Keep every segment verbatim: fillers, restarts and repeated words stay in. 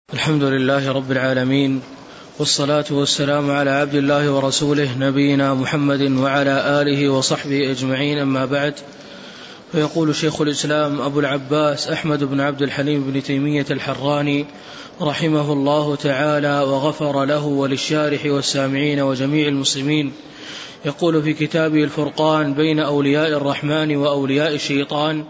الحمد لله رب العالمين، والصلاة والسلام على عبد الله ورسوله نبينا محمد وعلى آله وصحبه أجمعين، أما بعد. فيقول شيخ الإسلام أبو العباس أحمد بن عبد الحليم بن تيمية الحراني رحمه الله تعالى وغفر له وللشارح والسامعين وجميع المسلمين، يقول في كتابه الفرقان بين أولياء الرحمن وأولياء الشيطان: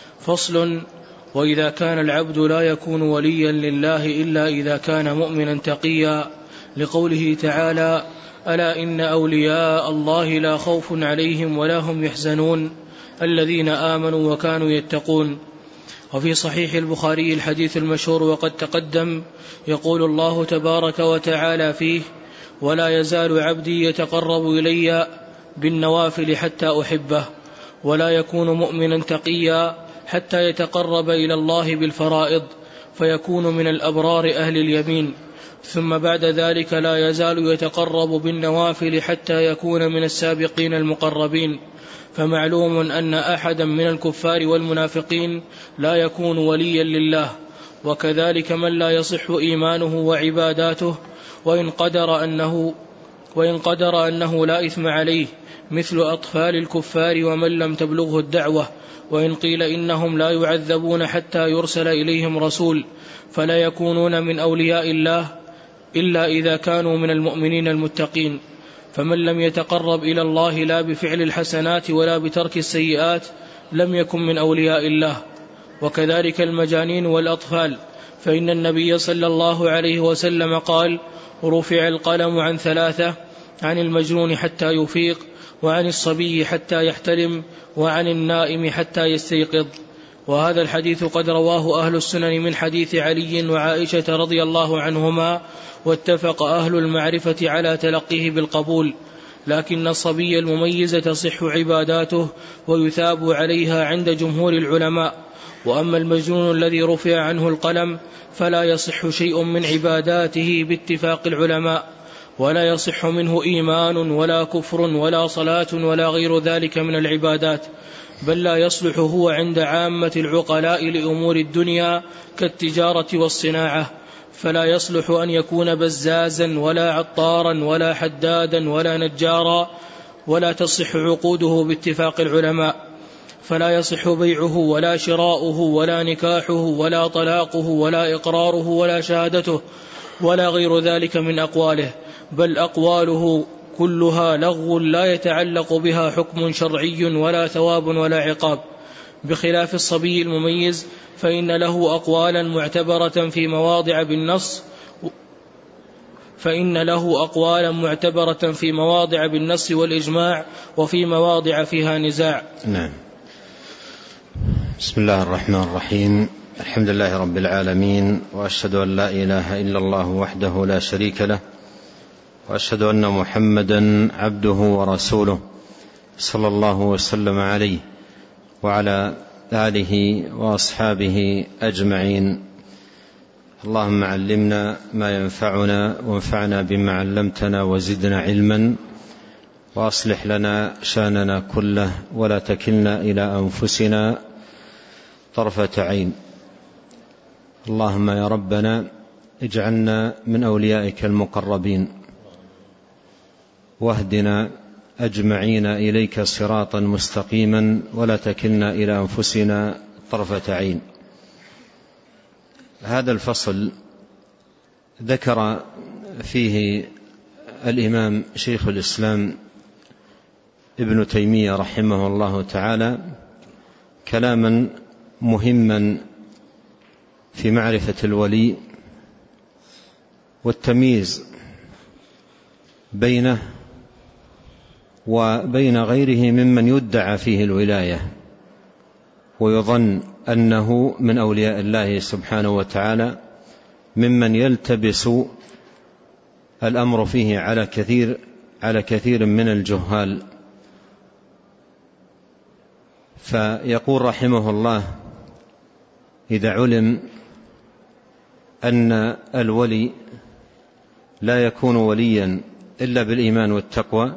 فصل: وإذا كان العبد لا يكون وليا لله إلا إذا كان مؤمنا تقيا، لقوله تعالى: ألا إن أولياء الله لا خوف عليهم ولا هم يحزنون الذين آمنوا وكانوا يتقون. وفي صحيح البخاري الحديث المشهور وقد تقدم، يقول الله تبارك وتعالى فيه: ولا يزال عبدي يتقرب إلي بالنوافل حتى أحبه، ولا يكون مؤمنا تقيا حتى يتقرب إلى الله بالفرائض فيكون من الأبرار أهل اليمين، ثم بعد ذلك لا يزال يتقرب بالنوافل حتى يكون من السابقين المقربين. فمعلوم أن أحدا من الكفار والمنافقين لا يكون وليا لله، وكذلك من لا يصح إيمانه وعباداته وإن قدر أنه, وإن قدر أنه لا إثم عليه، مثل أطفال الكفار ومن لم تبلغه الدعوة. وإن قيل إنهم لا يعذبون حتى يرسل إليهم رسول، فلا يكونون من أولياء الله إلا إذا كانوا من المؤمنين المتقين. فمن لم يتقرب إلى الله لا بفعل الحسنات ولا بترك السيئات لم يكن من أولياء الله. وكذلك المجانين والأطفال، فإن النبي صلى الله عليه وسلم قال: رفع القلم عن ثلاثة: عن المجنون حتى يفيق، وعن الصبي حتى يحتلم، وعن النائم حتى يستيقظ. وهذا الحديث قد رواه أهل السنن من حديث علي وعائشة رضي الله عنهما، واتفق أهل المعرفة على تلقيه بالقبول، لكن الصبي المميز تصح عباداته ويثاب عليها عند جمهور العلماء. وأما المجنون الذي رفع عنه القلم فلا يصح شيء من عباداته باتفاق العلماء، ولا يصح منه إيمان ولا كفر ولا صلاة ولا غير ذلك من العبادات، بل لا يصلح هو عند عامة العقلاء لأمور الدنيا كالتجارة والصناعة، فلا يصلح أن يكون بزازا ولا عطارا ولا حدادا ولا نجارا، ولا تصح عقوده باتفاق العلماء، فلا يصح بيعه ولا شراؤه ولا نكاحه ولا طلاقه ولا إقراره ولا شهادته ولا غير ذلك من أقواله، بل أقواله كلها لغو لا يتعلق بها حكم شرعي ولا ثواب ولا عقاب، بخلاف الصبي المميز فإن له أقوالا معتبرة في مواضع بالنص فإن له أقوالا معتبرة في مواضع بالنص والإجماع، وفي مواضع فيها نزاع. نعم. بسم الله الرحمن الرحيم. الحمد لله رب العالمين، وأشهد أن لا إله إلا الله وحده لا شريك له، وأشهد أن محمدا عبده ورسوله صلى الله وسلم عليه وعلى آله وأصحابه أجمعين. اللهم علمنا ما ينفعنا، وانفعنا بما علمتنا، وزدنا علما، وأصلح لنا شأننا كله، ولا تكلنا إلى أنفسنا طرفة عين. اللهم يا ربنا اجعلنا من أوليائك المقربين، واهدنا أجمعين إليك صراطا مستقيما، ولا تكلنا إلى أنفسنا طرفة عين. هذا الفصل ذكر فيه الإمام شيخ الإسلام ابن تيمية رحمه الله تعالى كلاما مهما في معرفة الولي والتمييز بينه وبين غيره ممن يدعى فيه الولاية ويظن أنه من أولياء الله سبحانه وتعالى، ممن يلتبس الأمر فيه على كثير على كثير من الجهال. فيقول رحمه الله: إذا علم أن الولي لا يكون وليا إلا بالإيمان والتقوى،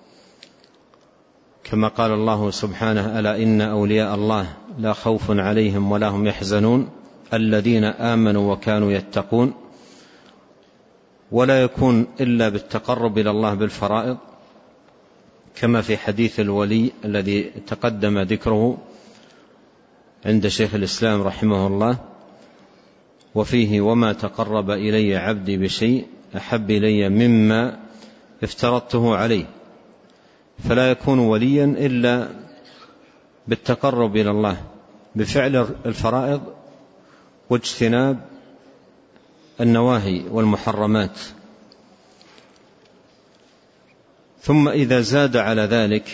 كما قال الله سبحانه: ألا إن أولياء الله لا خوف عليهم ولا هم يحزنون الذين آمنوا وكانوا يتقون. ولا يكون إلا بالتقرب إلى الله بالفرائض، كما في حديث الولي الذي تقدم ذكره عند شيخ الإسلام رحمه الله، وفيه: وما تقرب إلي عبدي بشيء أحب إلي مما افترضته عليه. فلا يكون وليا إلا بالتقرب إلى الله بفعل الفرائض واجتناب النواهي والمحرمات. ثم إذا زاد على ذلك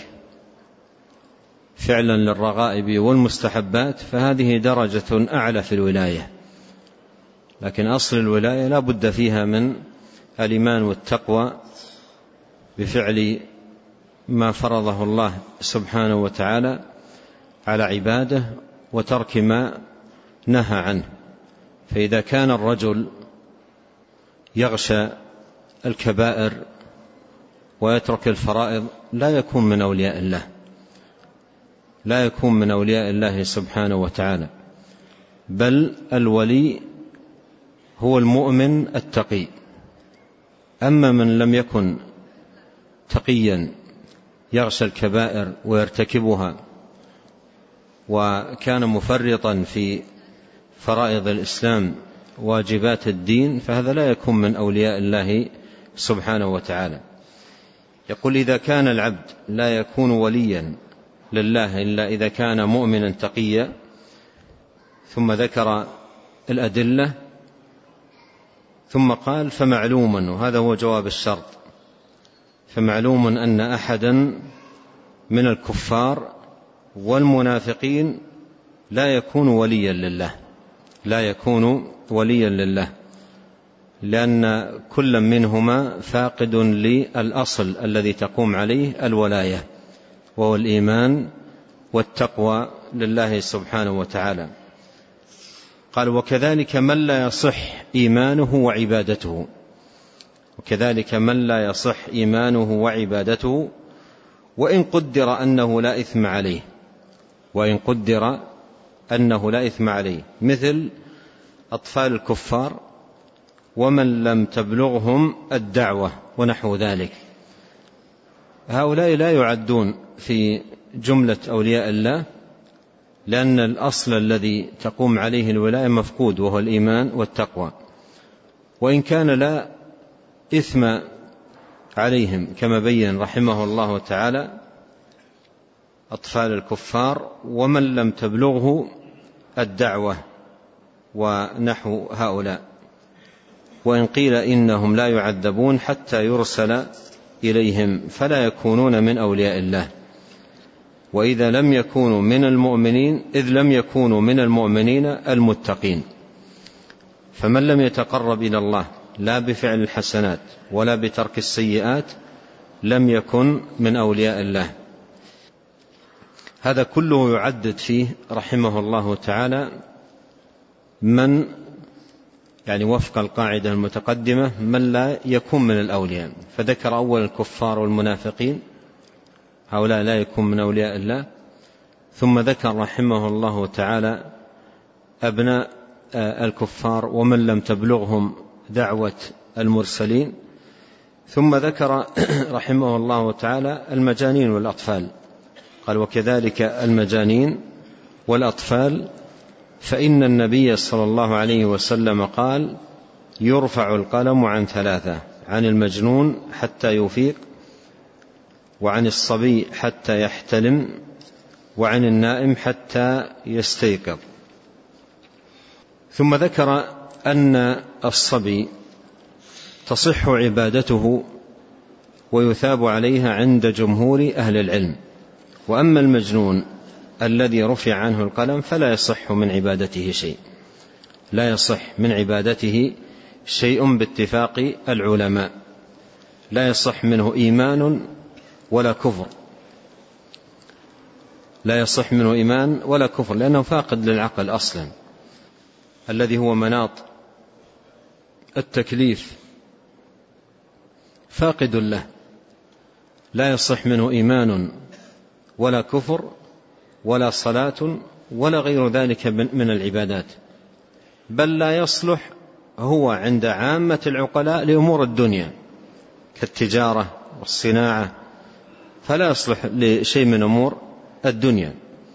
فعلا للرغائب والمستحبات فهذه درجة أعلى في الولاية، لكن أصل الولاية لا بد فيها من الإيمان والتقوى بفعل ما فرضه الله سبحانه وتعالى على عباده وترك ما نهى عنه. فإذا كان الرجل يغشى الكبائر ويترك الفرائض لا يكون من أولياء الله، لا يكون من أولياء الله سبحانه وتعالى، بل الولي هو المؤمن التقي. أما من لم يكن تقيا يغشى الكبائر ويرتكبها وكان مفرطا في فرائض الإسلام واجبات الدين فهذا لا يكون من أولياء الله سبحانه وتعالى. يقول: إذا كان العبد لا يكون وليا لله إلا إذا كان مؤمنا تقيا، ثم ذكر الأدلة ثم قال: فمعلوما، وهذا هو جواب الشرط، فمعلوم أن أحدا من الكفار والمنافقين لا يكون وليا لله، لا يكون وليا لله، لأن كل منهما فاقد للأصل الذي تقوم عليه الولاية، وهو الإيمان والتقوى لله سبحانه وتعالى. قال: وكذلك من لا يصح إيمانه وعبادته، وكذلك من لا يصح إيمانه وعبادته وإن قدر أنه لا إثم عليه، وإن قدر أنه لا إثم عليه، مثل أطفال الكفار ومن لم تبلغهم الدعوة ونحو ذلك. هؤلاء لا يعدون في جملة أولياء الله، لأن الأصل الذي تقوم عليه الولاية مفقود، وهو الإيمان والتقوى، وإن كان لا إثم عليهم كما بين رحمه الله تعالى أطفال الكفار ومن لم تبلغه الدعوة ونحو هؤلاء. وإن قيل إنهم لا يعذبون حتى يرسل إليهم فلا يكونون من أولياء الله، وإذا لم يكونوا من المؤمنين إذ لم يكونوا من المؤمنين المتقين. فمن لم يتقرب إلى الله لا بفعل الحسنات ولا بترك السيئات لم يكن من أولياء الله. هذا كله يعدد فيه رحمه الله تعالى من يعني وفق القاعدة المتقدمة من لا يكون من الأولياء، فذكر أول الكفار والمنافقين، هؤلاء لا يكون من أولياء الله، ثم ذكر رحمه الله تعالى أبناء الكفار ومن لم تبلغهم دعوة المرسلين، ثم ذكر رحمه الله تعالى المجانين والأطفال. قال: وكذلك المجانين والأطفال فإن النبي صلى الله عليه وسلم قال: يرفع القلم عن ثلاثة: عن المجنون حتى يفيق، وعن الصبي حتى يحتلم، وعن النائم حتى يستيقظ. ثم ذكر أن الصبي تصح عبادته ويثاب عليها عند جمهور أهل العلم، وأما المجنون الذي رفع عنه القلم فلا يصح من عبادته شيء، لا يصح من عبادته شيء باتفاق العلماء، لا يصح منه إيمان ولا كفر، لا يصح منه إيمان ولا كفر، لأنه فاقد للعقل أصلا الذي هو مناط التكليف، فاقد له، لا يصح منه إيمان ولا كفر ولا صلاة ولا غير ذلك من العبادات، بل لا يصلح هو عند عامة العقلاء لأمور الدنيا كالتجارة والصناعة، فلا يصلح لشيء من أمور الدنيا،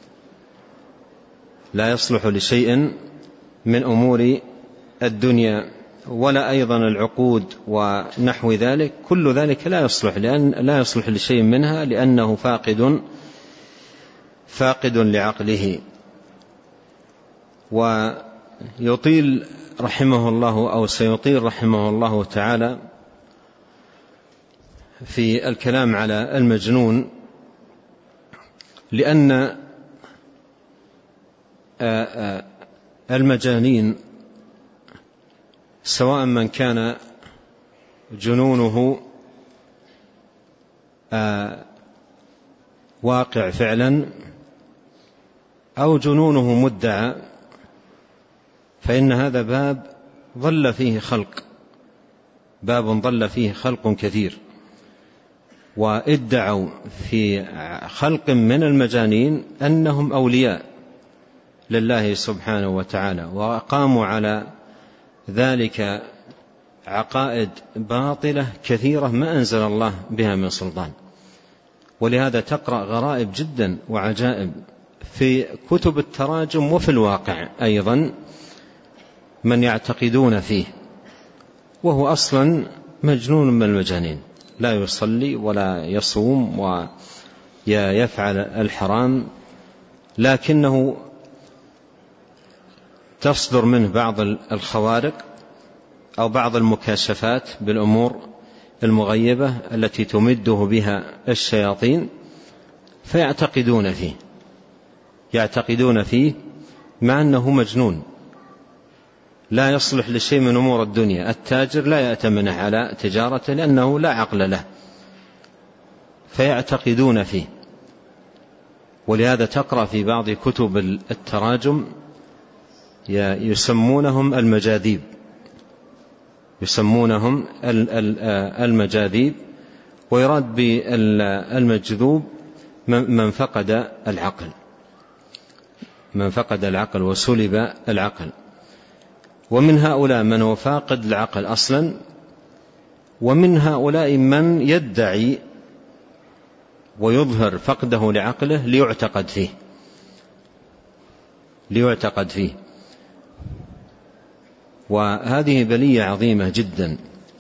لا يصلح لشيء من أمور الدنيا، ولا أيضا العقود ونحو ذلك، كل ذلك لا يصلح، لأن لا يصلح لشيء منها لأنه فاقد فاقد لعقله. ويطيل رحمه الله أو سيطيل رحمه الله تعالى في الكلام على المجنون، لأن المجانين سواء من كان جنونه واقع فعلا أو جنونه مدعى، فإن هذا باب ضل فيه خلق باب ضل فيه خلق كثير، وادعوا في خلق من المجانين أنهم أولياء لله سبحانه وتعالى، وقاموا على ذلك عقائد باطلة كثيرة ما أنزل الله بها من سلطان. ولهذا تقرأ غرائب جدا وعجائب في كتب التراجم وفي الواقع أيضا من يعتقدون فيه، وهو أصلا مجنون من المجانين، لا يصلي ولا يصوم ويفعل الحرام، لكنه تصدر منه بعض الخوارق أو بعض المكاشفات بالأمور المغيبة التي تمده بها الشياطين، فيعتقدون فيه يعتقدون فيه مع أنه مجنون لا يصلح لشيء من أمور الدنيا. التاجر لا يأتمنه على تجارته لأنه لا عقل له، فيعتقدون فيه. ولهذا تقرأ في بعض كتب التراجم يسمونهم المجاذيب يسمونهم المجاذيب ويراد بالمجذوب من فقد العقل من فقد العقل وسلب العقل. ومن هؤلاء من هو فاقد العقل أصلا، ومن هؤلاء من يدعي ويظهر فقده لعقله ليعتقد فيه ليعتقد فيه وهذه بلية عظيمة جدا.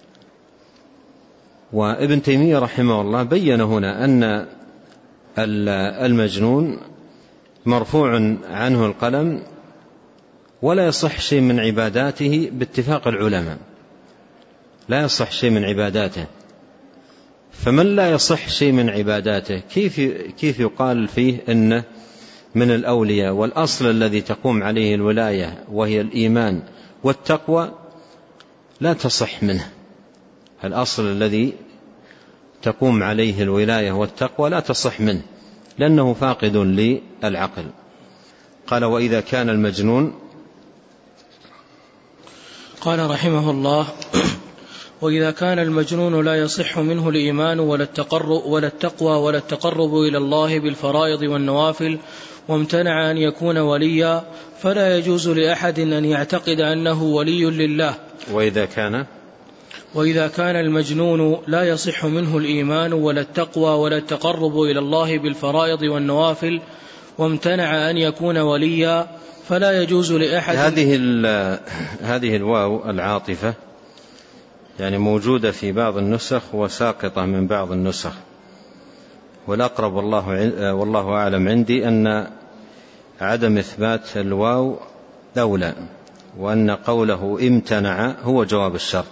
وابن تيمية رحمه الله بين هنا أن المجنون مرفوع عنه القلم ولا يصح شيء من عباداته باتفاق العلماء، لا يصح شيء من عباداته. فمن لا يصح شيء من عباداته كيف كيف يقال فيه إنه من الأولياء؟ والأصل الذي تقوم عليه الولاية وهي الإيمان والتقوى لا تصح منه. الأصل الذي تقوم عليه الولاية والتقوى لا تصح منه لأنه فاقد للعقل. قال: وإذا كان المجنون، قال رحمه الله: وإذا كان المجنون لا يصح منه الإيمان ولا التقرب ولا التقوى ولا التقرب إلى الله بالفرائض والنوافل، وامتنع أن يكون وليا، فلا يجوز لأحد أن يعتقد أنه ولي لله. وإذا كان وإذا كان المجنون لا يصح منه الإيمان ولا التقوى ولا التقرب إلى الله بالفرائض والنوافل، وامتنع أن يكون وليا، فلا يجوز لأحد. هذه هذه الواو العاطفة يعني موجودة في بعض النسخ وساقطة من بعض النسخ، والأقرب والله والله أعلم عندي أن عدم إثبات الواو أولى، وأن قوله امتنع هو جواب الشرط.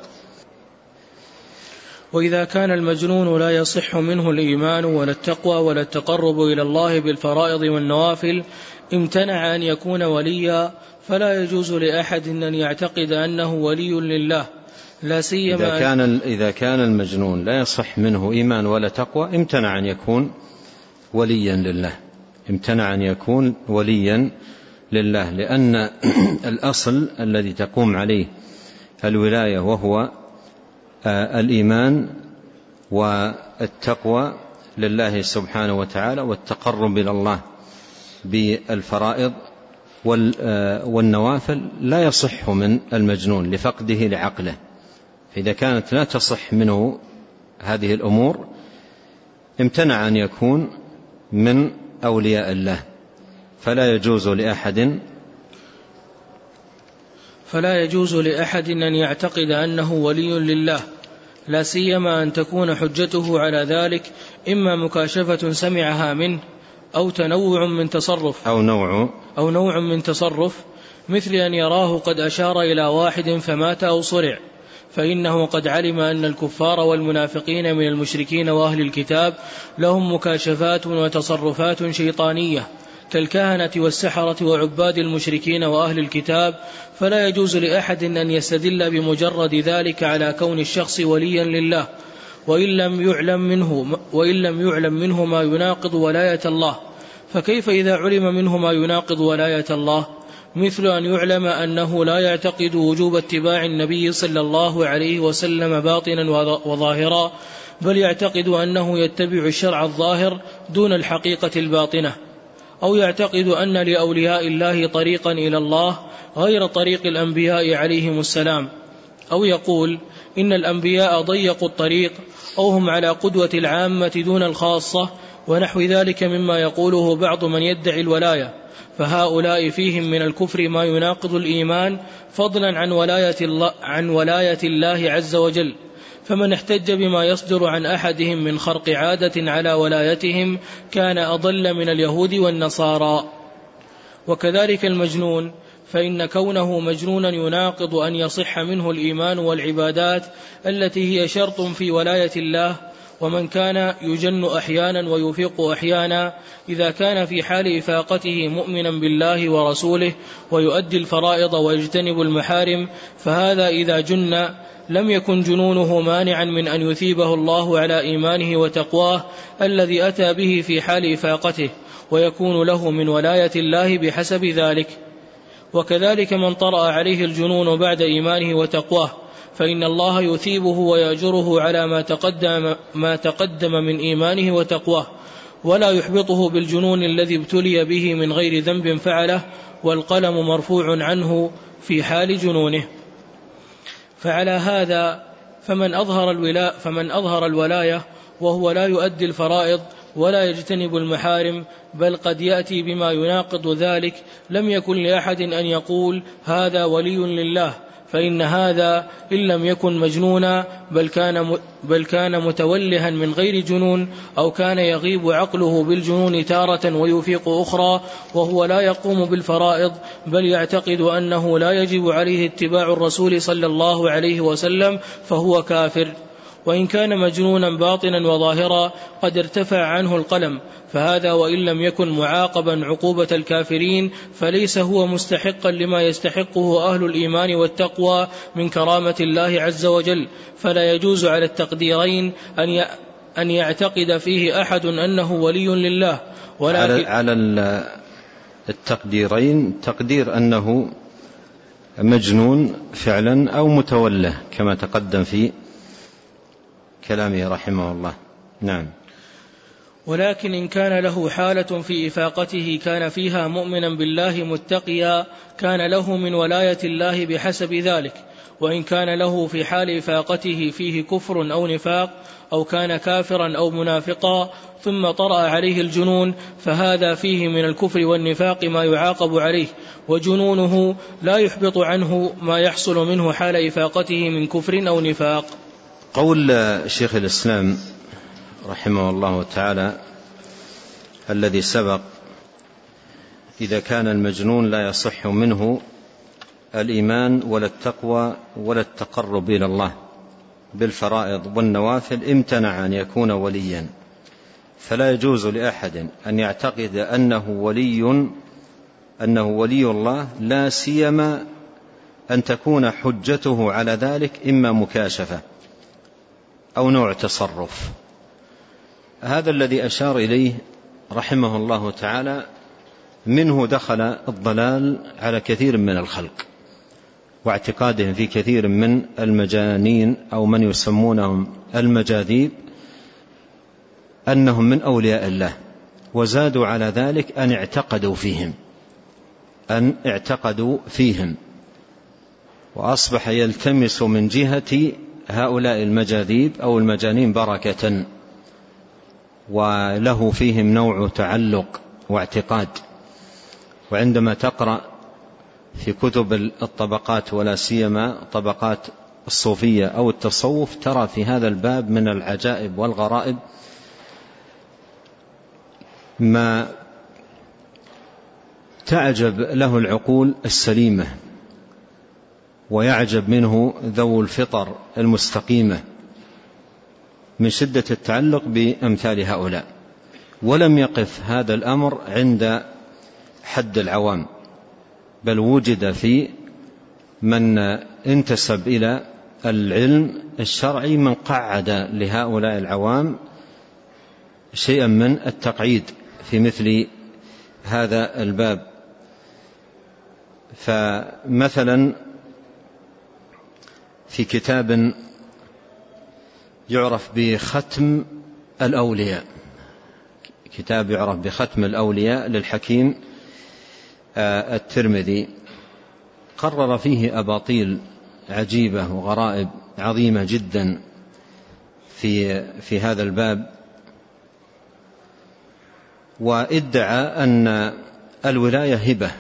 وإذا كان المجنون لا يصح منه الإيمان ولا التقوى ولا التقرب إلى الله بالفرائض والنوافل، امتنع أن يكون وليا، فلا يجوز لأحد أن يعتقد أنه ولي لله، لا سيما إذا كان إذا كان المجنون لا يصح منه إيمان ولا تقوى امتنع أن يكون وليا لله امتنع أن يكون وليا لله لأن الأصل الذي تقوم عليه الولاية وهو الإيمان والتقوى لله سبحانه وتعالى، والتقرب إلى الله بالفرائض والنوافل لا يصح من المجنون لفقده لعقله، فإذا كانت لا تصح منه هذه الأمور امتنع أن يكون من أولياء الله. فلا يجوز لأحد فلا يجوز لأحد أن يعتقد أنه ولي لله، لا سيما أن تكون حجته على ذلك إما مكاشفة سمعها منه أو تنوع من تصرف أو نوع أو نوع من تصرف مثل أن يراه قد أشار إلى واحد فمات أو صرع، فإنه قد علم أن الكفار والمنافقين من المشركين وأهل الكتاب لهم مكاشفات وتصرفات شيطانية كالكهنة والسحرة وعباد المشركين وأهل الكتاب، فلا يجوز لأحد أن يستدل بمجرد ذلك على كون الشخص وليا لله وإن لم يعلم منه, وإن لم يعلم منه ما يناقض ولاية الله. فكيف إذا علم منه ما يناقض ولاية الله؟ مثل أن يعلم أنه لا يعتقد وجوب اتباع النبي صلى الله عليه وسلم باطنا وظاهرا، بل يعتقد أنه يتبع الشرع الظاهر دون الحقيقة الباطنة، أو يعتقد أن لأولياء الله طريقا إلى الله غير طريق الأنبياء عليهم السلام، أو يقول إن الأنبياء ضيقوا الطريق أو هم على قدوة العامة دون الخاصة ونحو ذلك مما يقوله بعض من يدعي الولاية، فهؤلاء فيهم من الكفر ما يناقض الإيمان فضلا عن ولاية الله, عن ولاية الله عز وجل. فمن احتج بما يصدر عن أحدهم من خرق عادة على ولايتهم كان أضل من اليهود والنصارى. وكذلك المجنون، فإن كونه مجنونا يناقض أن يصح منه الإيمان والعبادات التي هي شرط في ولاية الله. ومن كان يجن أحيانا ويفيق أحيانا إذا كان في حال إفاقته مؤمنا بالله ورسوله ويؤدي الفرائض ويجتنب المحارم، فهذا إذا جن لم يكن جنونه مانعا من أن يثيبه الله على إيمانه وتقواه الذي أتى به في حال إفاقته، ويكون له من ولاية الله بحسب ذلك. وكذلك من طرأ عليه الجنون بعد إيمانه وتقواه، فإن الله يثيبه ويأجره على ما تقدم, ما تقدم من إيمانه وتقواه، ولا يحبطه بالجنون الذي ابتلي به من غير ذنب فعله، والقلم مرفوع عنه في حال جنونه. فعلى هذا فمن أظهر, الولا فمن أظهر الولاية وهو لا يؤدي الفرائض ولا يجتنب المحارم بل قد يأتي بما يناقض ذلك، لم يكن لأحد أن يقول هذا ولي لله، فإن هذا إن لم يكن مجنونا بل كان, بل كان متولها من غير جنون، أو كان يغيب عقله بالجنون تارة ويفيق أخرى، وهو لا يقوم بالفرائض بل يعتقد أنه لا يجب عليه اتباع الرسول صلى الله عليه وسلم، فهو كافر. وإن كان مجنونا باطنا وظاهرا قد ارتفع عنه القلم، فهذا وإن لم يكن معاقبا عقوبة الكافرين فليس هو مستحقا لما يستحقه أهل الإيمان والتقوى من كرامة الله عز وجل. فلا يجوز على التقديرين أن يعتقد فيه أحد أنه ولي لله، ولكن على التقديرين تقدير أنه مجنون فعلا أو متوله كما تقدم في كلامه رحمه الله. نعم. ولكن إن كان له حالة في إفاقته كان فيها مؤمنا بالله متقيا كان له من ولاية الله بحسب ذلك. وإن كان له في حال إفاقته فيه كفر أو نفاق أو كان كافرا أو منافقا ثم طرأ عليه الجنون فهذا فيه من الكفر والنفاق ما يعاقب عليه، وجنونه لا يحبط عنه ما يحصل منه حال إفاقته من كفر أو نفاق. قول شيخ الإسلام رحمه الله تعالى الذي سبق: إذا كان المجنون لا يصح منه الإيمان ولا التقوى ولا التقرب إلى الله بالفرائض والنوافل امتنع أن يكون وليا، فلا يجوز لأحد أن يعتقد أنه ولي أنه ولي الله، لا سيما أن تكون حجته على ذلك إما مكاشفة أو نوع تصرف. هذا الذي أشار إليه رحمه الله تعالى منه دخل الضلال على كثير من الخلق، واعتقادهم في كثير من المجانين أو من يسمونهم المجاذيب أنهم من أولياء الله، وزادوا على ذلك أن اعتقدوا فيهم أن اعتقدوا فيهم، وأصبح يلتمس من جهة هؤلاء المجاذيب أو المجانين بركة، وله فيهم نوع تعلق واعتقاد. وعندما تقرأ في كتب الطبقات ولا سيما طبقات الصوفية أو التصوف ترى في هذا الباب من العجائب والغرائب ما تعجب له العقول السليمة ويعجب منه ذو الفطر المستقيمة من شدة التعلق بأمثال هؤلاء. ولم يقف هذا الأمر عند حد العوام، بل وجد في من انتسب إلى العلم الشرعي من قعد لهؤلاء العوام شيئا من التقعيد في مثل هذا الباب. فمثلا في كتاب يعرف بختم الأولياء، كتاب يعرف بختم الأولياء للحكيم الترمذي، قرر فيه أباطيل عجيبة وغرائب عظيمة جدا في في هذا الباب، وادعى أن الولاية هبة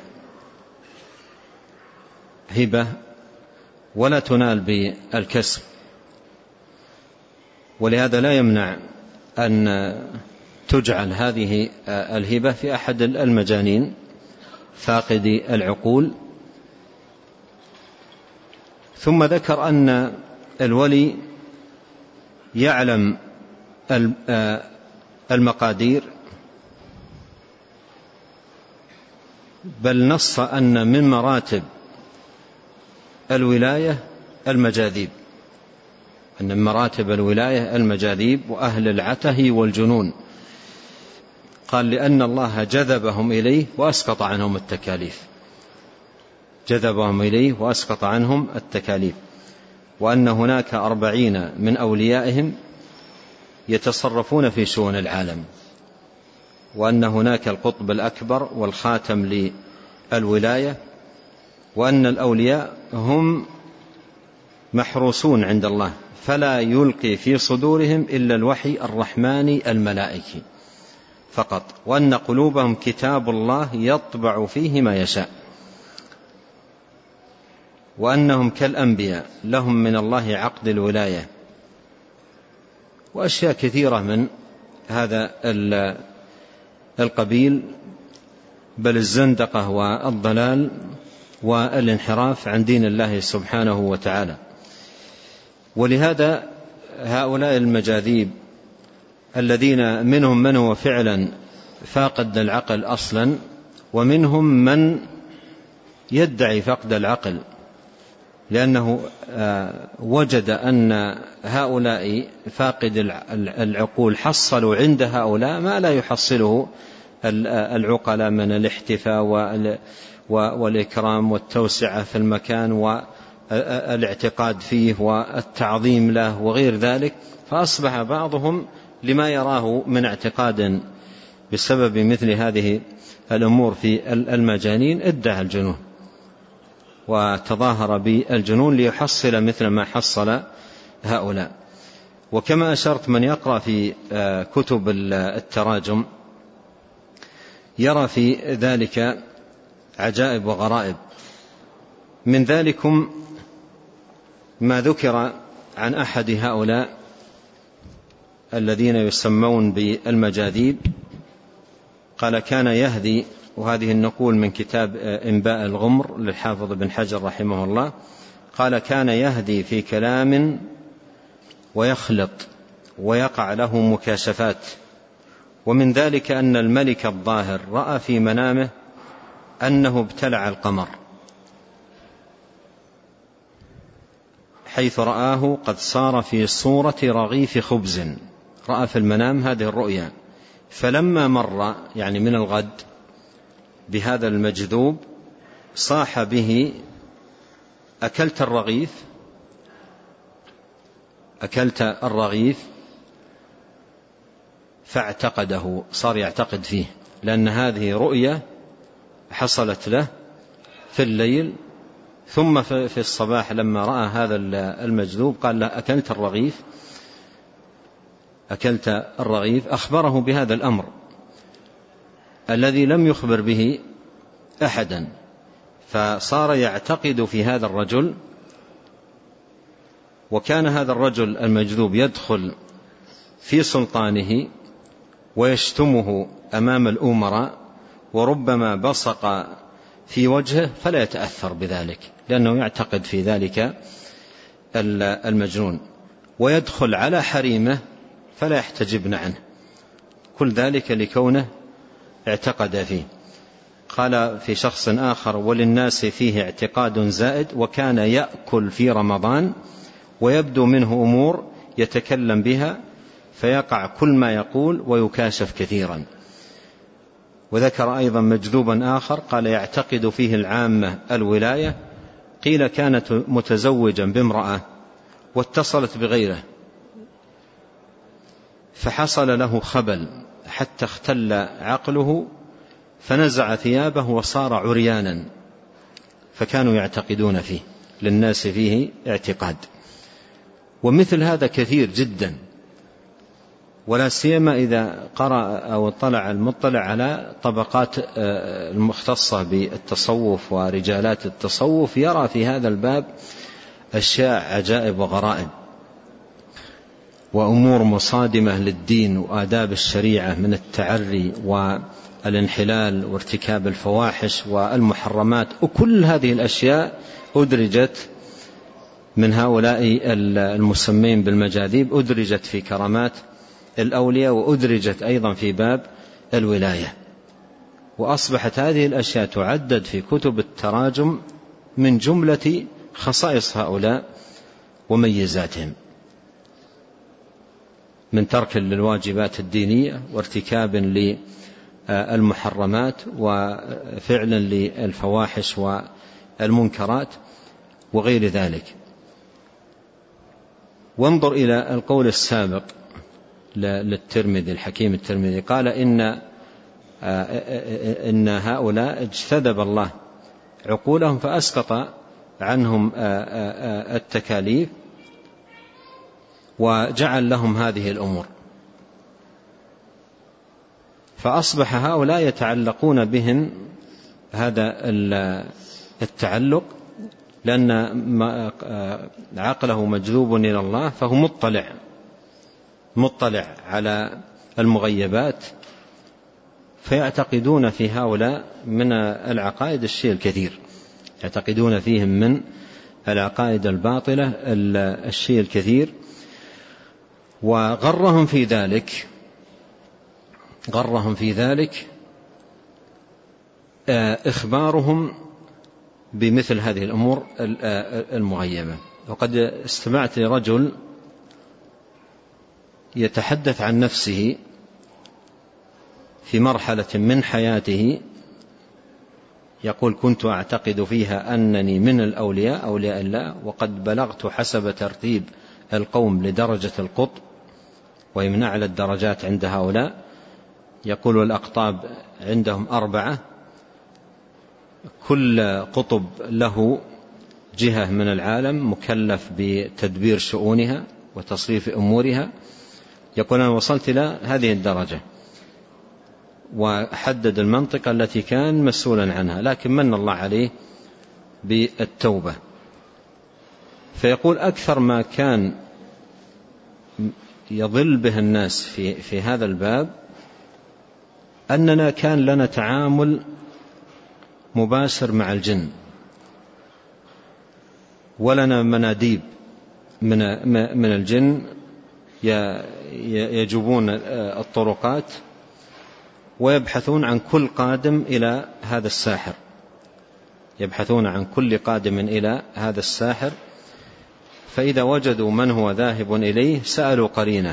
هبة ولا تنال بالكسب، ولهذا لا يمنع أن تجعل هذه الهبة في أحد المجانين فاقدي العقول. ثم ذكر أن الولي يعلم المقادير، بل نص أن من مراتب الولاية المجاذيب، أن من مراتب الولاية المجاذيب وأهل العته والجنون. قال لأن الله جذبهم إليه وأسقط عنهم التكاليف، جذبهم إليه وأسقط عنهم التكاليف، وأن هناك أربعين من أوليائهم يتصرفون في شؤون العالم، وأن هناك القطب الأكبر والخاتم للولاية، وأن الأولياء هم محروسون عند الله فلا يلقي في صدورهم إلا الوحي الرحماني الملائكي فقط، وأن قلوبهم كتاب الله يطبع فيه ما يشاء، وأنهم كالأنبياء لهم من الله عقد الولاية، وأشياء كثيرة من هذا القبيل، بل الزندقة والضلال والانحراف عن دين الله سبحانه وتعالى. ولهذا هؤلاء المجاذيب الذين منهم من هو فعلا فاقد العقل أصلا، ومنهم من يدعي فقد العقل، لأنه وجد أن هؤلاء فاقد العقول حصلوا عند هؤلاء ما لا يحصله العقلاء من الاحتفاء والإكرام والتوسعة في المكان والاعتقاد فيه والتعظيم له وغير ذلك. فأصبح بعضهم لما يراه من اعتقاد بسبب مثل هذه الأمور في المجانين ادعى الجنون وتظاهر بالجنون ليحصل مثل ما حصل هؤلاء. وكما أشرت من يقرأ في كتب التراجم يرى في ذلك عجائب وغرائب. من ذلكم ما ذكر عن أحد هؤلاء الذين يسمون بالمجاذيب، قال كان يهدي، وهذه النقول من كتاب إنباء الغمر للحافظ بن حجر رحمه الله، قال كان يهدي في كلام ويخلط ويقع له مكاشفات. ومن ذلك أن الملك الظاهر رأى في منامه أنه ابتلع القمر، حيث رآه قد صار في صورة رغيف خبز، رأى في المنام هذه الرؤيا. فلما مر يعني من الغد بهذا المجذوب صاح به أكلت الرغيف أكلت الرغيف فاعتقده، صار يعتقد فيه، لأن هذه رؤية حصلت له في الليل، ثم في الصباح لما رأى هذا المجذوب قال له أكلت الرغيف أكلت الرغيف أخبره بهذا الأمر الذي لم يخبر به أحدا، فصار يعتقد في هذا الرجل. وكان هذا الرجل المجذوب يدخل في سلطانه ويشتمه أمام الأمراء، وربما بصق في وجهه فلا يتأثر بذلك لأنه يعتقد في ذلك المجنون، ويدخل على حريمه فلا يحتجبن عنه، كل ذلك لكونه اعتقد فيه. قال في شخص آخر: وللناس فيه اعتقاد زائد، وكان يأكل في رمضان ويبدو منه أمور يتكلم بها فيقع كل ما يقول ويكاشف كثيرا. وذكر أيضا مجذوبا آخر قال: يعتقد فيه العامة الولاية، قيل كانت متزوجا بامرأة واتصلت بغيره فحصل له خبل حتى اختل عقله فنزع ثيابه وصار عريانا، فكانوا يعتقدون فيه، للناس فيه اعتقاد. ومثل هذا كثير جدا، ولا سيما إذا قرأ أو اطلع المطلع على طبقات المختصة بالتصوف ورجالات التصوف، يرى في هذا الباب أشياء عجائب وغرائب وأمور مصادمة للدين وآداب الشريعة من التعري والانحلال وارتكاب الفواحش والمحرمات، وكل هذه الأشياء أدرجت من هؤلاء المسمين بالمجاذيب، أدرجت في كرامات الأولياء وأدرجت أيضا في باب الولاية. وأصبحت هذه الأشياء تعدد في كتب التراجم من جملة خصائص هؤلاء وميزاتهم، من ترك للواجبات الدينية وارتكاب للمحرمات وفعل للفواحش والمنكرات وغير ذلك. وانظر إلى القول السابق للترمذي الحكيم الترمذي، قال إن إن هؤلاء اجتذب الله عقولهم فأسقط عنهم التكاليف وجعل لهم هذه الأمور، فأصبح هؤلاء يتعلقون بهم هذا التعلق، لأن عقله مجذوب إلى الله، فهو مطلع مطلع على المغيبات، فيعتقدون في هؤلاء من العقائد الشيء الكثير، يعتقدون فيهم من العقائد الباطلة الشيء الكثير. وغرهم في ذلك غرهم في ذلك إخبارهم بمثل هذه الأمور المغيبة. وقد استمعت لرجل يتحدث عن نفسه في مرحلة من حياته، يقول: كنت أعتقد فيها أنني من الأولياء أولياء الله، وقد بلغت حسب ترتيب القوم لدرجة القطب، وهي من أعلى الدرجات عند هؤلاء. يقول: والأقطاب عندهم أربعة، كل قطب له جهة من العالم مكلف بتدبير شؤونها وتصريف أمورها. يقول: أنا وصلت إلى هذه الدرجة، وحدد المنطقة التي كان مسؤولا عنها، لكن من الله عليه بالتوبة. فيقول: أكثر ما كان يضل به الناس في, في هذا الباب أننا كان لنا تعامل مباشر مع الجن، ولنا مناديب من, من الجن يجوبون الطرقات ويبحثون عن كل قادم إلى هذا الساحر، يبحثون عن كل قادم إلى هذا الساحر، فإذا وجدوا من هو ذاهب إليه سألوا قرينه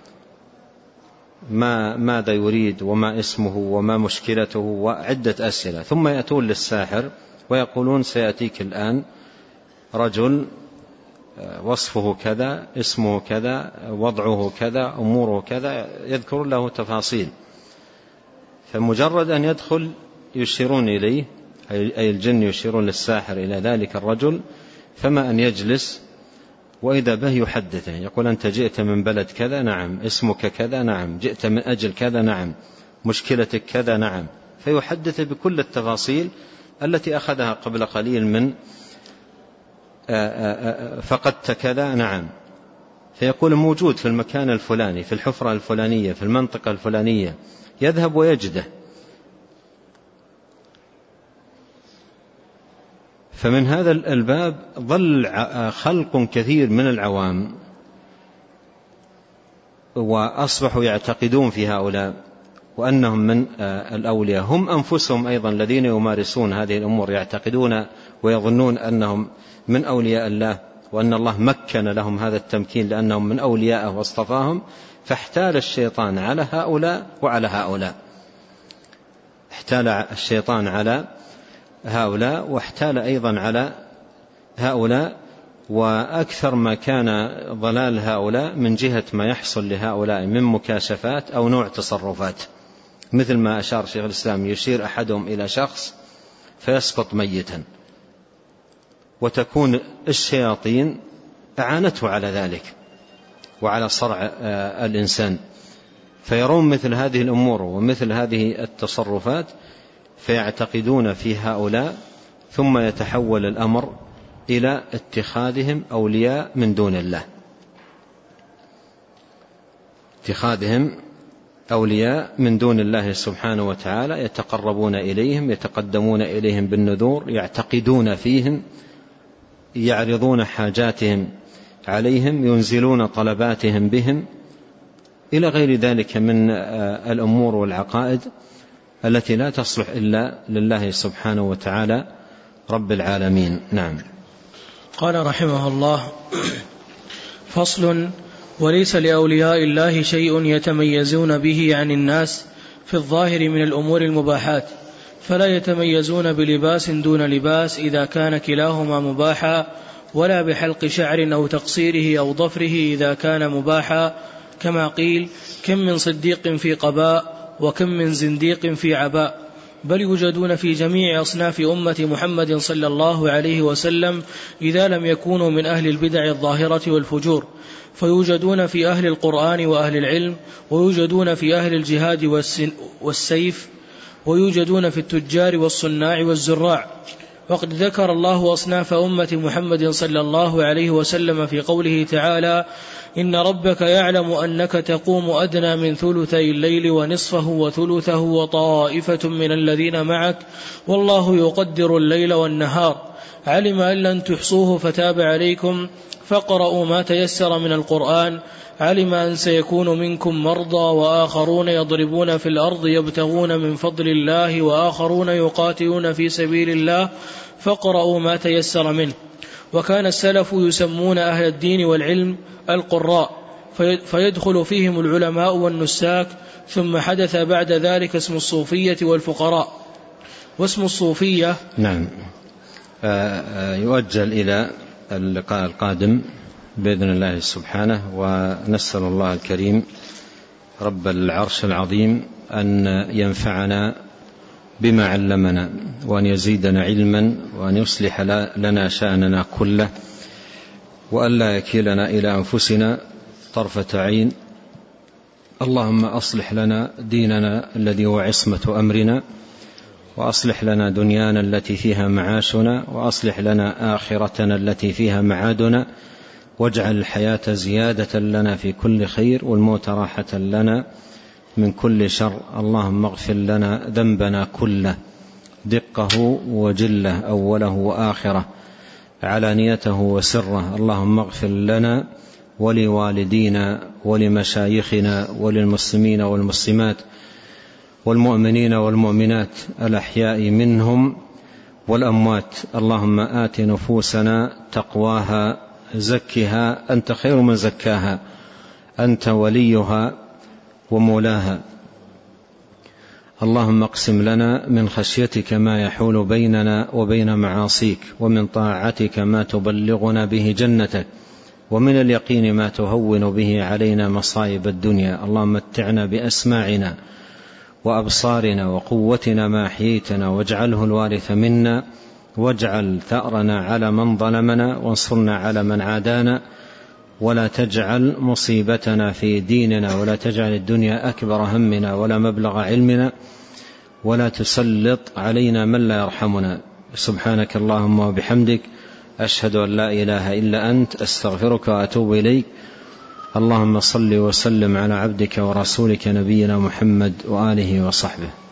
ما ماذا يريد وما اسمه وما مشكلته وعدة أسئلة، ثم يأتون للساحر ويقولون: سيأتيك الآن رجل وصفه كذا، اسمه كذا، وضعه كذا، أموره كذا، يذكر له تفاصيل. فمجرد أن يدخل يشيرون إليه أي الجن يشيرون للساحر إلى ذلك الرجل، فما أن يجلس وإذا به يحدثه، يقول أنت جئت من بلد كذا، نعم. اسمك كذا، نعم. جئت من أجل كذا، نعم. مشكلتك كذا، نعم. فيحدث بكل التفاصيل التي أخذها قبل قليل من فقدت كذا، نعم. فيقول موجود في المكان الفلاني، في الحفرة الفلانية، في المنطقة الفلانية، يذهب ويجده. فمن هذا الباب ظل خلق كثير من العوام وأصبحوا يعتقدون في هؤلاء وأنهم من الأولياء، هم أنفسهم أيضا الذين يمارسون هذه الأمور يعتقدون ويظنون أنهم من أولياء الله، وأن الله مكن لهم هذا التمكين لأنهم من أولياءه واصطفاهم. فاحتال الشيطان على هؤلاء وعلى هؤلاء، احتال الشيطان على هؤلاء واحتال أيضا على هؤلاء. وأكثر ما كان ضلال هؤلاء من جهة ما يحصل لهؤلاء من مكاشفات أو نوع تصرفات، مثل ما أشار شيخ الإسلام، يشير أحدهم إلى شخص فيسقط ميتا، وتكون الشياطين أعانته على ذلك وعلى صرع الإنسان، فيرون مثل هذه الأمور ومثل هذه التصرفات فيعتقدون في هؤلاء، ثم يتحول الأمر إلى اتخاذهم أولياء من دون الله، اتخاذهم أولياء من دون الله سبحانه وتعالى، يتقربون إليهم، يتقدمون إليهم بالنذور، يعتقدون فيهم، يعرضون حاجاتهم عليهم، ينزلون طلباتهم بهم، إلى غير ذلك من الأمور والعقائد التي لا تصلح إلا لله سبحانه وتعالى رب العالمين. نعم. قال رحمه الله: فصل: وليس لأولياء الله شيء يتميزون به عن الناس في الظاهر من الأمور المباحات، فلا يتميزون بلباس دون لباس إذا كان كلاهما مباحا، ولا بحلق شعر أو تقصيره أو ضفره إذا كان مباحا، كما قيل: كم من صديق في قباء وكم من زنديق في عباء. بل يوجدون في جميع أصناف أمة محمد صلى الله عليه وسلم إذا لم يكونوا من أهل البدع الظاهرة والفجور، فيوجدون في أهل القرآن وأهل العلم، ويوجدون في أهل الجهاد والسيف، ويوجدون في التجار والصناع والزراع. وقد ذكر الله أصناف أمة محمد صلى الله عليه وسلم في قوله تعالى: إن ربك يعلم أنك تقوم أدنى من ثلثي الليل ونصفه وثلثه وطائفة من الذين معك والله يقدر الليل والنهار، علم أن لن تحصوه فتاب عليكم فاقرؤوا ما تيسر من القرآن، علم أن سيكون منكم مرضى وآخرون يضربون في الأرض يبتغون من فضل الله وآخرون يقاتلون في سبيل الله فاقرؤوا ما تيسر منه. وكان السلف يسمون أهل الدين والعلم القراء، فيدخل فيهم العلماء والنساك، ثم حدث بعد ذلك اسم الصوفية والفقراء. واسم الصوفية نعم يؤجل إلى اللقاء القادم بإذن الله سبحانه، ونسأل الله الكريم رب العرش العظيم أن ينفعنا بما علمنا، وأن يزيدنا علما، وأن يصلح لنا شأننا كله، وأن لا يكلنا إلى أنفسنا طرفة عين. اللهم أصلح لنا ديننا الذي هو عصمة أمرنا، وأصلح لنا دنيانا التي فيها معاشنا، وأصلح لنا آخرتنا التي فيها معادنا، واجعل الحياة زيادة لنا في كل خير، والموت راحة لنا من كل شر. اللهم اغفر لنا ذنبنا كله، دقه وجله، أوله وآخره، علانيته وسره. اللهم اغفر لنا ولوالدينا ولمشايخنا وللمسلمين والمسلمات والمؤمنين والمؤمنات الأحياء منهم والأموات. اللهم آت نفوسنا تقواها، زكها، أنت خير من زكاها، أنت وليها ومولاها. اللهم اقسم لنا من خشيتك ما يحول بيننا وبين معاصيك، ومن طاعتك ما تبلغنا به جنتك، ومن اليقين ما تهون به علينا مصائب الدنيا. اللهم متعنا بأسماعنا وأبصارنا وقوتنا ما أحييتنا، واجعله الوارث منا، واجعل ثأرنا على من ظلمنا، وانصرنا على من عادانا، ولا تجعل مصيبتنا في ديننا، ولا تجعل الدنيا أكبر همنا ولا مبلغ علمنا، ولا تسلط علينا من لا يرحمنا. سبحانك اللهم وبحمدك، أشهد أن لا إله إلا أنت، أستغفرك وأتوب إليك. اللهم صل وسلم على عبدك ورسولك نبينا محمد وآله وصحبه.